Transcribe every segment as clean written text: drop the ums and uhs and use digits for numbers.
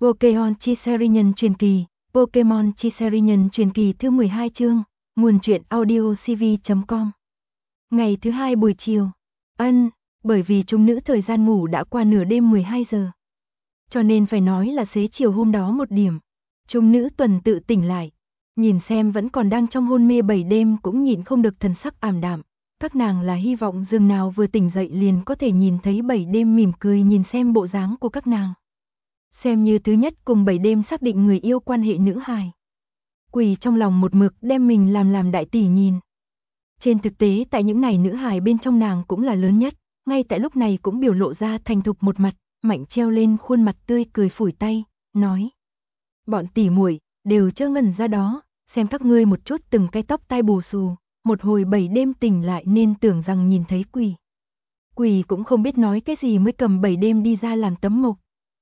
Pokémon Chi Nhân truyền kỳ, Pokémon Chi Nhân truyền kỳ thứ 12 chương, nguồn truyện audio cv.com. Ngày thứ hai buổi chiều. Bởi vì chúng nữ thời gian ngủ đã qua nửa đêm 12 giờ. Cho nên phải nói là xế chiều hôm đó một điểm. Chúng nữ tuần tự tỉnh lại. Nhìn xem vẫn còn đang trong hôn mê 7 đêm cũng nhịn không được thần sắc ảm đạm. Các nàng là hy vọng dường nào vừa tỉnh dậy liền có thể nhìn thấy 7 đêm mỉm cười nhìn xem bộ dáng của các nàng. Xem như thứ nhất cùng 7 đêm xác định người yêu quan hệ nữ hài. Quỳ trong lòng một mực đem mình làm đại tỷ nhìn. Trên thực tế tại những này nữ hài bên trong nàng cũng là lớn nhất, ngay tại lúc này cũng biểu lộ ra thành thục một mặt, mạnh treo lên khuôn mặt tươi cười phủi tay, nói: "Bọn tỷ muội đều chớ ngẩn ra đó, xem các ngươi một chút từng cái tóc tai bù xù, một hồi 7 đêm tỉnh lại nên tưởng rằng nhìn thấy quỷ. Quỷ cũng không biết nói cái gì mới cầm 7 đêm đi ra làm tấm mộc."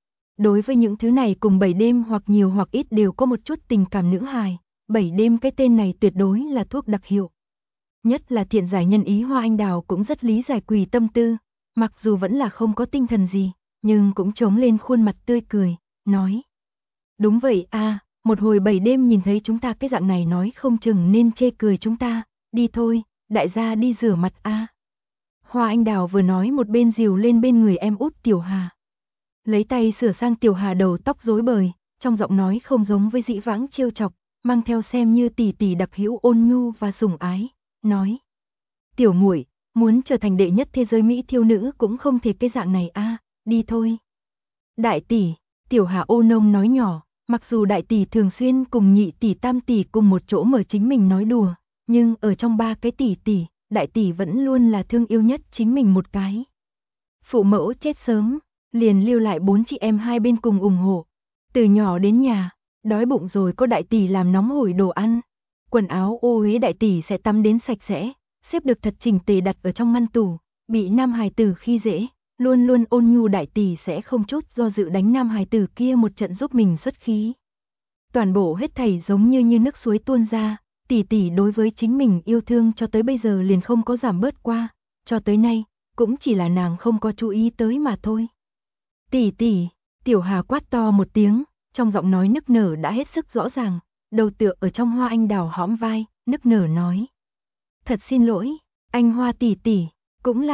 Đối với những thứ này cùng 7 đêm hoặc nhiều hoặc ít đều có một chút tình cảm nữ hài, 7 đêm cái tên này tuyệt đối là thuốc đặc hiệu. Nhất là thiện giải nhân ý Hoa Anh Đào cũng rất lý giải Quỳ tâm tư, mặc dù vẫn là không có tinh thần gì, nhưng cũng trống lên khuôn mặt tươi cười, nói: "Đúng vậy a, một hồi 7 đêm nhìn thấy chúng ta cái dạng này nói không chừng nên chê cười chúng ta, đi thôi, đại gia đi rửa mặt a." Hoa Anh Đào vừa nói một bên dìu lên bên người em út Tiểu Hà. Lấy tay sửa sang Tiểu Hà đầu tóc rối bời, trong giọng nói không giống với dĩ vãng trêu chọc, mang theo xem như tỷ tỷ đặc hữu ôn nhu và sủng ái, nói: "Tiểu muội, muốn trở thành đệ nhất thế giới mỹ thiêu nữ cũng không thể cái dạng này a, đi thôi." "Đại tỷ." Tiểu Hà ô nông nói nhỏ, mặc dù đại tỷ thường xuyên cùng nhị tỷ tam tỷ cùng một chỗ mở chính mình nói đùa, nhưng ở trong ba cái tỷ tỷ, đại tỷ vẫn luôn là thương yêu nhất chính mình một cái. Phụ mẫu chết sớm, liền lưu lại 4 chị em hai bên cùng ủng hộ. Từ nhỏ đến nhà, đói bụng rồi có đại tỷ làm nóng hổi đồ ăn. Quần áo ô uế đại tỷ sẽ tắm đến sạch sẽ, xếp được thật chỉnh tề đặt ở trong ngăn tủ, bị nam hài tử khi dễ, luôn luôn ôn nhu đại tỷ sẽ không chút do dự đánh nam hài tử kia một trận giúp mình xuất khí. Toàn bộ hết thảy giống như nước suối tuôn ra, tỷ tỷ đối với chính mình yêu thương cho tới bây giờ liền không có giảm bớt qua, cho tới nay, cũng chỉ là nàng không có chú ý tới mà thôi. "Tỷ tỷ." Tiểu Hà quát to một tiếng, trong giọng nói nức nở đã hết sức rõ ràng, đầu tựa ở trong Hoa Anh Đào hõm vai, nức nở nói: "Thật xin lỗi, anh Hoa tỷ tỷ, cũng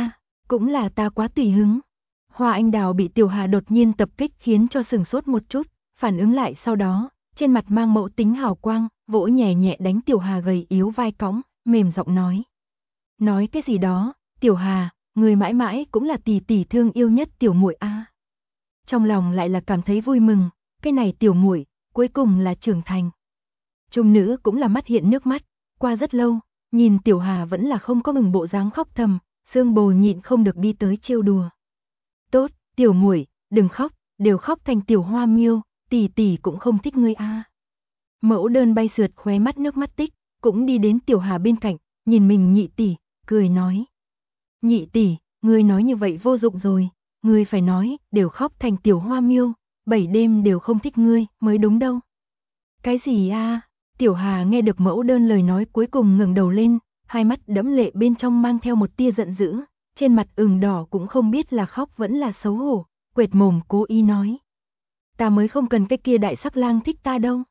là ta quá tùy hứng." Hoa Anh Đào bị Tiểu Hà đột nhiên tập kích khiến cho sửng sốt một chút, phản ứng lại sau đó, trên mặt mang mẫu tính hào quang, vỗ nhẹ nhẹ đánh Tiểu Hà gầy yếu vai cõng, mềm giọng nói: "Nói cái gì đó, Tiểu Hà, người mãi mãi cũng là tỷ tỷ thương yêu nhất tiểu muội a." Trong lòng lại là cảm thấy vui mừng, cái này tiểu muội cuối cùng là trưởng thành. Trung nữ cũng là mắt hiện nước mắt, qua rất lâu, nhìn Tiểu Hà vẫn là không có ngừng bộ dáng khóc thầm, Dương Bồ nhịn không được đi tới trêu đùa: "Tốt, tiểu muội, đừng khóc, đều khóc thành tiểu hoa miêu, tỷ tỷ cũng không thích ngươi a." Mẫu đơn bay sượt khóe mắt nước mắt tích, cũng đi đến Tiểu Hà bên cạnh, nhìn mình nhị tỷ, cười nói: "Nhị tỷ, ngươi nói như vậy vô dụng rồi, ngươi phải nói, đều khóc thành tiểu hoa miêu, 7 đêm đều không thích ngươi, mới đúng đâu." "Cái gì a?" Tiểu Hà nghe được mẫu đơn lời nói cuối cùng ngẩng đầu lên, hai mắt đẫm lệ bên trong mang theo một tia giận dữ, trên mặt ửng đỏ cũng không biết là khóc vẫn là xấu hổ, quệt mồm cố ý nói: "Ta mới không cần cái kia đại sắc lang thích ta đâu."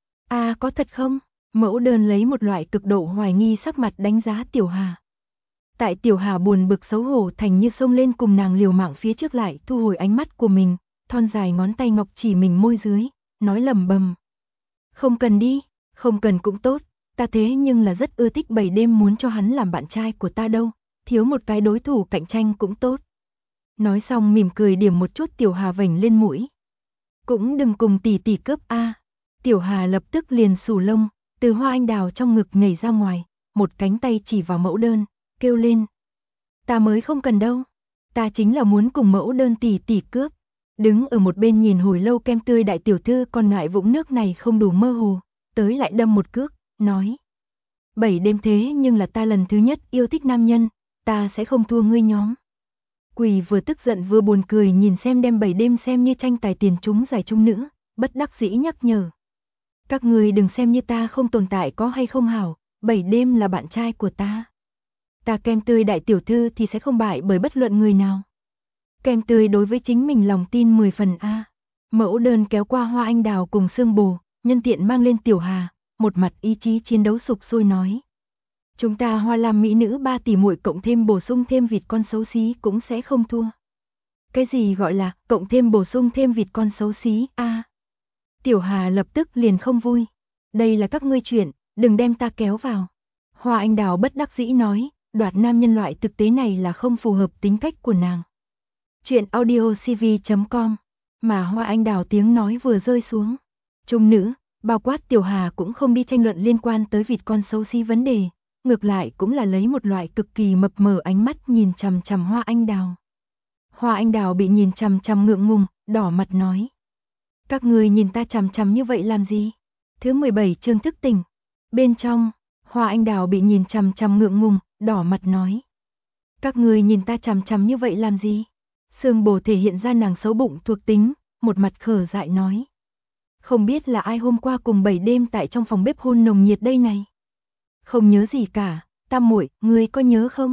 "À có thật không?" Mẫu đơn lấy một loại cực độ hoài nghi sắc mặt đánh giá Tiểu Hà. Tại Tiểu Hà buồn bực xấu hổ thành như xông lên cùng nàng liều mạng phía trước lại thu hồi ánh mắt của mình, thon dài ngón tay ngọc chỉ mình môi dưới, nói lẩm bẩm: "Không cần đi, không cần cũng tốt, ta thế nhưng là rất ưa thích 7 đêm muốn cho hắn làm bạn trai của ta đâu, thiếu một cái đối thủ cạnh tranh cũng tốt." Nói xong mỉm cười điểm một chút Tiểu Hà vểnh lên mũi. "Cũng đừng cùng tỷ tỷ cướp a." Tiểu Hà lập tức liền xù lông, từ Hoa Anh Đào trong ngực nhảy ra ngoài, một cánh tay chỉ vào mẫu đơn, kêu lên: "Ta mới không cần đâu, ta chính là muốn cùng mẫu đơn tỷ tỷ cướp." Đứng ở một bên nhìn hồi lâu kem tươi đại tiểu thư còn ngại vũng nước này không đủ mơ hồ, tới lại đâm một cước, nói: "7 đêm thế nhưng là ta lần thứ nhất yêu thích nam nhân, ta sẽ không thua ngươi nhóm." Quỳ vừa tức giận vừa buồn cười nhìn xem đem 7 đêm xem như tranh tài tiền trúng giải trung nữ, bất đắc dĩ nhắc nhở: "Các người đừng xem như ta không tồn tại có hay không hảo, 7 đêm là bạn trai của ta. Ta kem tươi đại tiểu thư thì sẽ không bại bởi bất luận người nào." Kem tươi đối với chính mình lòng tin 10 phần a. Mẫu đơn kéo qua hoa anh đào cùng Sương Bồ, nhân tiện mang lên Tiểu Hà, một mặt ý chí chiến đấu sục sôi nói. Chúng ta Hoa Lam mỹ nữ 3 tỷ muội cộng thêm bổ sung thêm vịt con xấu xí cũng sẽ không thua. Cái gì gọi là cộng thêm bổ sung thêm vịt con xấu xí a? Tiểu Hà lập tức liền không vui. Đây là các ngươi chuyện, đừng đem ta kéo vào. Hoa anh đào bất đắc dĩ nói, đoạt nam nhân loại thực tế này là không phù hợp tính cách của nàng. Chuyện audiocv.com. Mà Hoa anh đào tiếng nói vừa rơi xuống. Trung nữ, bao quát Tiểu Hà cũng không đi tranh luận liên quan tới vịt con xấu xí vấn đề. Ngược lại cũng là lấy một loại cực kỳ mập mờ ánh mắt nhìn chằm chằm Hoa anh đào. Hoa anh đào bị nhìn chằm chằm ngượng ngùng, đỏ mặt nói. Các người nhìn ta chằm chằm như vậy làm gì? Thứ 17 chương thức tỉnh. Bên trong, Hoa anh đào bị nhìn chằm chằm ngượng ngùng, đỏ mặt nói. Các người nhìn ta chằm chằm như vậy làm gì? Sương Bồ thể hiện ra nàng xấu bụng thuộc tính, một mặt khờ dại nói. Không biết là ai hôm qua cùng 7 đêm tại trong phòng bếp hôn nồng nhiệt đây này. Không nhớ gì cả, Tam muội, ngươi có nhớ không?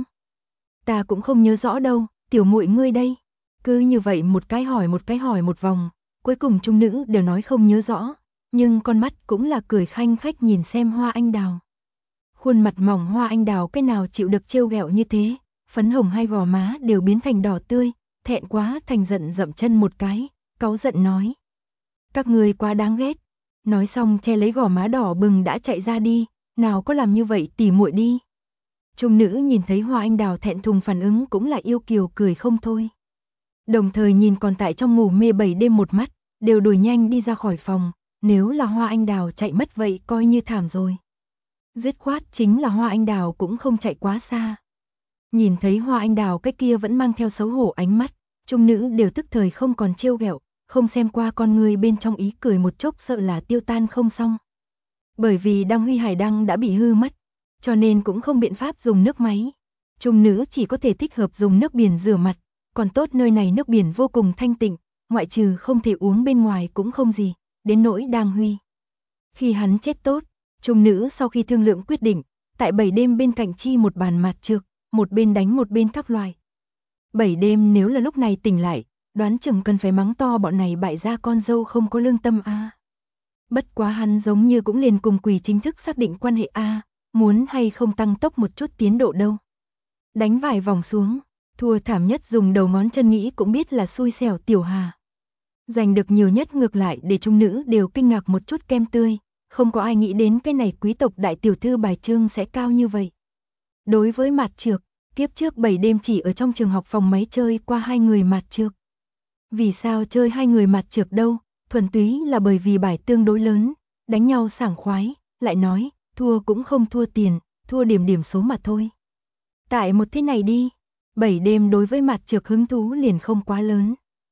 Ta cũng không nhớ rõ đâu, tiểu muội ngươi đây. Cứ như vậy một cái hỏi một vòng, cuối cùng trung nữ đều nói không nhớ rõ, nhưng con mắt cũng là cười khanh khách nhìn xem Hoa anh đào. Khuôn mặt mỏng Hoa anh đào cái nào chịu được trêu ghẹo như thế, phấn hồng hai gò má đều biến thành đỏ tươi, thẹn quá thành giận dậm chân một cái, cáu giận nói. Các người quá đáng ghét. Nói xong che lấy gò má đỏ bừng đã chạy ra đi, nào có làm như vậy tỉ muội đi. Trung nữ nhìn thấy Hoa anh đào thẹn thùng phản ứng cũng là yêu kiều cười không thôi. Đồng thời nhìn còn tại trong ngủ mê 7 đêm một mắt, đều đuổi nhanh đi ra khỏi phòng, nếu là Hoa anh đào chạy mất vậy coi như thảm rồi. Dứt khoát chính là Hoa anh đào cũng không chạy quá xa. Nhìn thấy Hoa anh đào cái kia vẫn mang theo xấu hổ ánh mắt, trung nữ đều tức thời không còn trêu ghẹo, không xem qua con người bên trong ý cười một chốc sợ là tiêu tan không xong. Bởi vì Đăng Huy Hải đăng đã bị hư mất, cho nên cũng không biện pháp dùng nước máy. Trung nữ chỉ có thể thích hợp dùng nước biển rửa mặt, còn tốt nơi này nước biển vô cùng thanh tịnh, ngoại trừ không thể uống bên ngoài cũng không gì, đến nỗi Đăng Huy. Khi hắn chết tốt, trung nữ sau khi thương lượng quyết định, tại 7 đêm bên cạnh chi một bàn mạt trược, một bên đánh một bên các loại. 7 đêm nếu là lúc này tỉnh lại, đoán chừng cần phải mắng to bọn này bại gia con dâu không có lương tâm a. Bất quá hắn giống như cũng liền cùng Quỷ chính thức xác định quan hệ a, muốn hay không tăng tốc một chút tiến độ đâu. Đánh vài vòng xuống, thua thảm nhất dùng đầu ngón chân nghĩ cũng biết là xui xẻo Tiểu Hà. Giành được nhiều nhất ngược lại để trung nữ đều kinh ngạc một chút kem tươi, không có ai nghĩ đến cái này quý tộc đại tiểu thư bài trương sẽ cao như vậy. Đối với mạt trược, kiếp trước 7 đêm chỉ ở trong trường học phòng máy chơi qua 2 người mạt trược. Vì sao chơi 2 người mạt trược đâu, thuần túy là bởi vì bài tương đối lớn, đánh nhau sảng khoái, lại nói, thua cũng không thua tiền, thua điểm số mà thôi. Tại một thế này đi, 7 đêm đối với mạt trược hứng thú liền không quá lớn.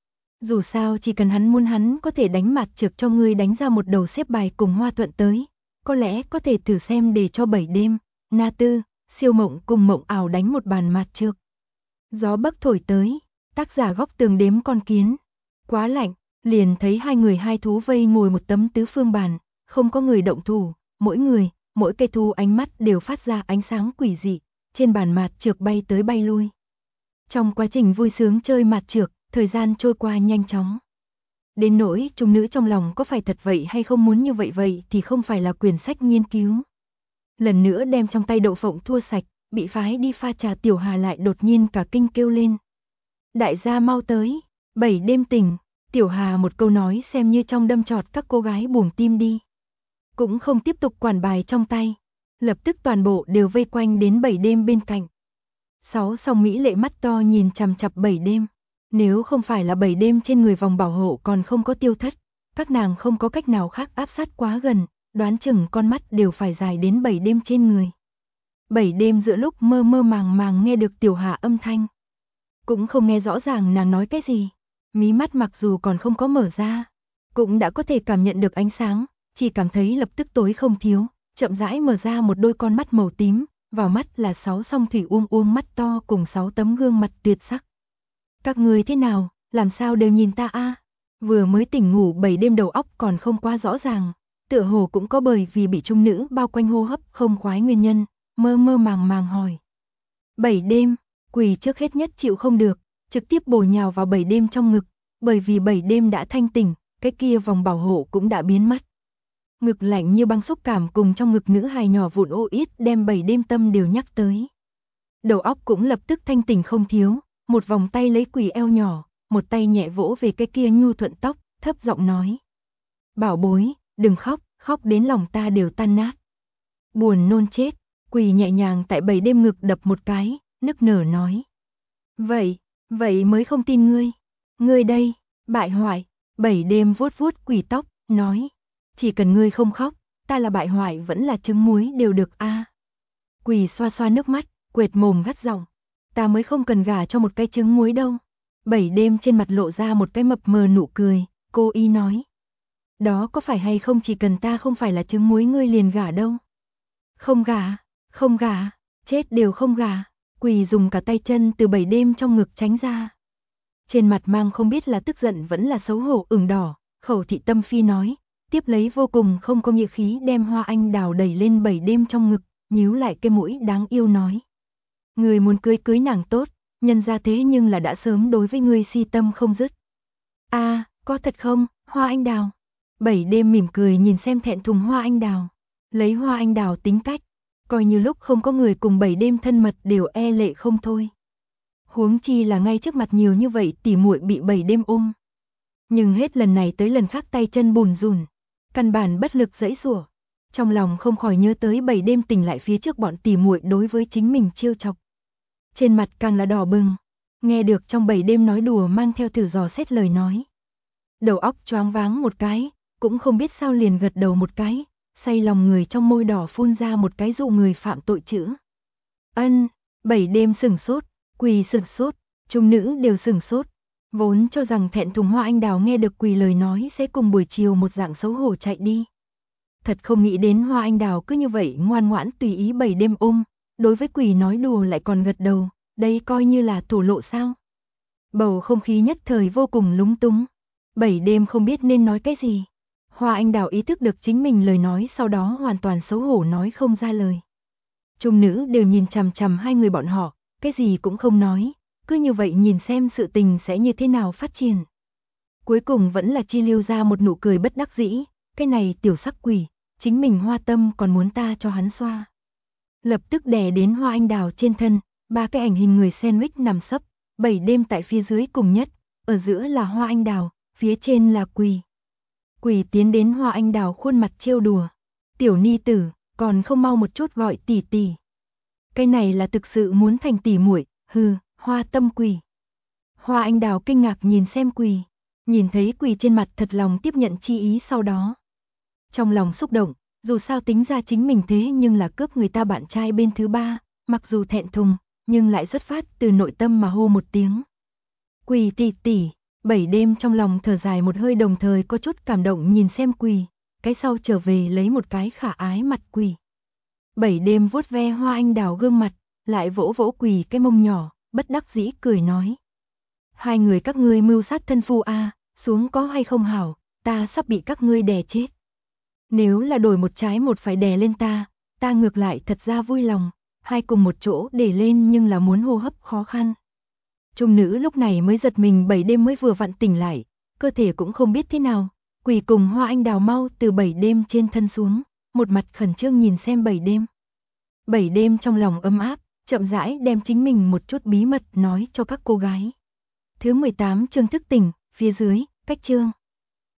Dù sao chỉ cần hắn có thể đánh mạt trược cho ngươi đánh ra một đầu xếp bài cùng Hoa Thuận tới, có lẽ có thể thử xem để cho 7 đêm, Na Tư, Siêu Mộng cùng Mộng Ảo đánh một bàn mạt trược. Gió bấc thổi tới, tác giả góc tường đếm con kiến. Quá lạnh, liền thấy 2 người 2 thú vây ngồi một tấm tứ phương bàn, không có người động thủ, mỗi cây thú ánh mắt đều phát ra ánh sáng quỷ dị, trên bàn mạt trược bay tới bay lui. Trong quá trình vui sướng chơi mạt trược, thời gian trôi qua nhanh chóng. Đến nỗi trung nữ trong lòng có phải thật vậy hay không muốn như vậy thì không phải là quyển sách nghiên cứu. Lần nữa đem trong tay đậu phộng thua sạch, bị phái đi pha trà Tiểu Hà lại đột nhiên cả kinh kêu lên. Đại gia mau tới, 7 đêm tỉnh, Tiểu Hà một câu nói xem như trong đâm chọt các cô gái buồng tim đi. Cũng không tiếp tục quản bài trong tay, lập tức toàn bộ đều vây quanh đến 7 đêm bên cạnh. 6 song mỹ lệ mắt to nhìn chằm chằm 7 đêm. Nếu không phải là 7 đêm trên người vòng bảo hộ còn không có tiêu thất, các nàng không có cách nào khác áp sát quá gần, đoán chừng con mắt đều phải dài đến 7 đêm trên người. 7 đêm giữa lúc mơ mơ màng nghe được Tiểu Hà âm thanh. Cũng không nghe rõ ràng nàng nói cái gì, mí mắt mặc dù còn không có mở ra, cũng đã có thể cảm nhận được ánh sáng, chỉ cảm thấy lập tức tối không thiếu, chậm rãi mở ra một đôi con mắt màu tím, vào mắt là 6 song thủy uông mắt to cùng 6 tấm gương mặt tuyệt sắc. Các người thế nào, làm sao đều nhìn ta a? Vừa mới tỉnh ngủ 7 đêm đầu óc còn không quá rõ ràng, tựa hồ cũng có bởi vì bị trung nữ bao quanh hô hấp không khoái nguyên nhân, mơ màng hỏi. 7 đêm, Quỳ trước hết nhất chịu không được, trực tiếp bổ nhào vào 7 đêm trong ngực, bởi vì 7 đêm đã thanh tỉnh, cái kia vòng bảo hộ cũng đã biến mất. Ngực lạnh như băng xúc cảm cùng trong ngực nữ hài nhỏ vụn ô yết đem 7 đêm tâm đều nhắc tới. Đầu óc cũng lập tức thanh tỉnh không thiếu, một vòng tay lấy Quỳ eo nhỏ, một tay nhẹ vỗ về cái kia nhu thuận tóc, thấp giọng nói. Bảo bối, đừng khóc, khóc đến lòng ta đều tan nát. Buồn nôn chết, Quỳ nhẹ nhàng tại 7 đêm ngực đập một cái, nức nở nói. Vậy mới không tin ngươi. Ngươi đây, bại hoại, 7 đêm vuốt vuốt Quỳ tóc, nói. Chỉ cần ngươi không khóc, ta là bại hoại vẫn là trứng muối đều được a. Quỳ xoa xoa nước mắt, quệt mồm gắt giọng. Ta mới không cần gả cho một cái trứng muối đâu. 7 đêm trên mặt lộ ra một cái mập mờ nụ cười, cô y nói. Đó có phải hay không, chỉ cần ta không phải là trứng muối ngươi liền gả đâu. Không gả, chết đều không gả. Quỳ dùng cả tay chân từ 7 đêm trong ngực tránh ra. Trên mặt mang không biết là tức giận vẫn là xấu hổ ửng đỏ, Khẩu Thị Tâm Phi nói, tiếp lấy vô cùng không có nghĩa khí đem hoa anh đào đẩy lên 7 đêm trong ngực, nhíu lại cái mũi đáng yêu nói. Người muốn cưới nàng tốt, nhân ra thế nhưng là đã sớm đối với ngươi si tâm không dứt. A, có thật không, hoa anh đào? 7 đêm mỉm cười nhìn xem thẹn thùng hoa anh đào, lấy hoa anh đào tính cách, coi như lúc không có người cùng 7 đêm thân mật đều e lệ không thôi. Huống chi là ngay trước mặt nhiều như vậy tỉ muội bị 7 đêm ôm. Nhưng hết lần này tới lần khác tay chân bùn rùn, căn bản bất lực giãy giụa. Trong lòng không khỏi nhớ tới 7 đêm tỉnh lại phía trước bọn tỉ muội đối với chính mình trêu chọc. Trên mặt càng là đỏ bừng, nghe được trong 7 đêm nói đùa mang theo thử dò xét lời nói. Đầu óc choáng váng một cái, cũng không biết sao liền gật đầu một cái, say lòng người trong môi đỏ phun ra một cái dụ người phạm tội chữ. 7 đêm sửng sốt, Quỳ sửng sốt, chúng nữ đều sửng sốt. Vốn cho rằng thẹn thùng hoa anh đào nghe được Quỳ lời nói sẽ cùng buổi chiều một dạng xấu hổ chạy đi. Thật không nghĩ đến hoa anh đào cứ như vậy ngoan ngoãn tùy ý 7 đêm ôm, đối với Quỳ nói đùa lại còn gật đầu, đây coi như là thổ lộ sao. Bầu không khí nhất thời vô cùng lúng túng, 7 đêm không biết nên nói cái gì. Hoa anh đào ý thức được chính mình lời nói sau đó hoàn toàn xấu hổ nói không ra lời. Chúng nữ đều nhìn chằm chằm hai người bọn họ, cái gì cũng không nói, cứ như vậy nhìn xem sự tình sẽ như thế nào phát triển. Cuối cùng vẫn là chi lưu ra một nụ cười bất đắc dĩ, cái này tiểu sắc quỷ, chính mình hoa tâm còn muốn ta cho hắn xoa. Lập tức đè đến hoa anh đào trên thân, ba cái ảnh hình người sandwich nằm sấp, 7 đêm tại phía dưới cùng nhất, ở giữa là hoa anh đào, phía trên là Quỳ. Quỳ tiến đến hoa anh đào khuôn mặt trêu đùa. Tiểu ni tử, còn không mau một chút gọi tỷ tỷ. Cái này là thực sự muốn thành tỷ muội, hừ, hoa tâm Quỳ. Hoa anh đào kinh ngạc nhìn xem Quỳ, nhìn thấy Quỳ trên mặt thật lòng tiếp nhận chi ý sau đó. Trong lòng xúc động, dù sao tính ra chính mình thế nhưng là cướp người ta bạn trai bên thứ ba, mặc dù thẹn thùng, nhưng lại xuất phát từ nội tâm mà hô một tiếng. Quỳ tỷ tỷ. 7 đêm trong lòng thở dài một hơi đồng thời có chút cảm động nhìn xem Quỳ, cái sau trở về lấy một cái khả ái mặt Quỳ. 7 đêm vuốt ve hoa anh đào gương mặt, lại vỗ vỗ Quỳ cái mông nhỏ, bất đắc dĩ cười nói. Hai người các ngươi mưu sát thân phu a, xuống có hay không hảo, ta sắp bị các ngươi đè chết. Nếu là đổi một trái một phải đè lên ta ngược lại thật ra vui lòng, hai cùng một chỗ để lên nhưng là muốn hô hấp khó khăn. Trung nữ lúc này mới giật mình 7 đêm mới vừa vặn tỉnh lại, cơ thể cũng không biết thế nào, Quỳ cùng hoa anh đào mau từ 7 đêm trên thân xuống, một mặt khẩn trương nhìn xem 7 đêm. 7 đêm trong lòng ấm áp, chậm rãi đem chính mình một chút bí mật nói cho các cô gái. Thứ 18 chương thức tỉnh, phía dưới, cách chương.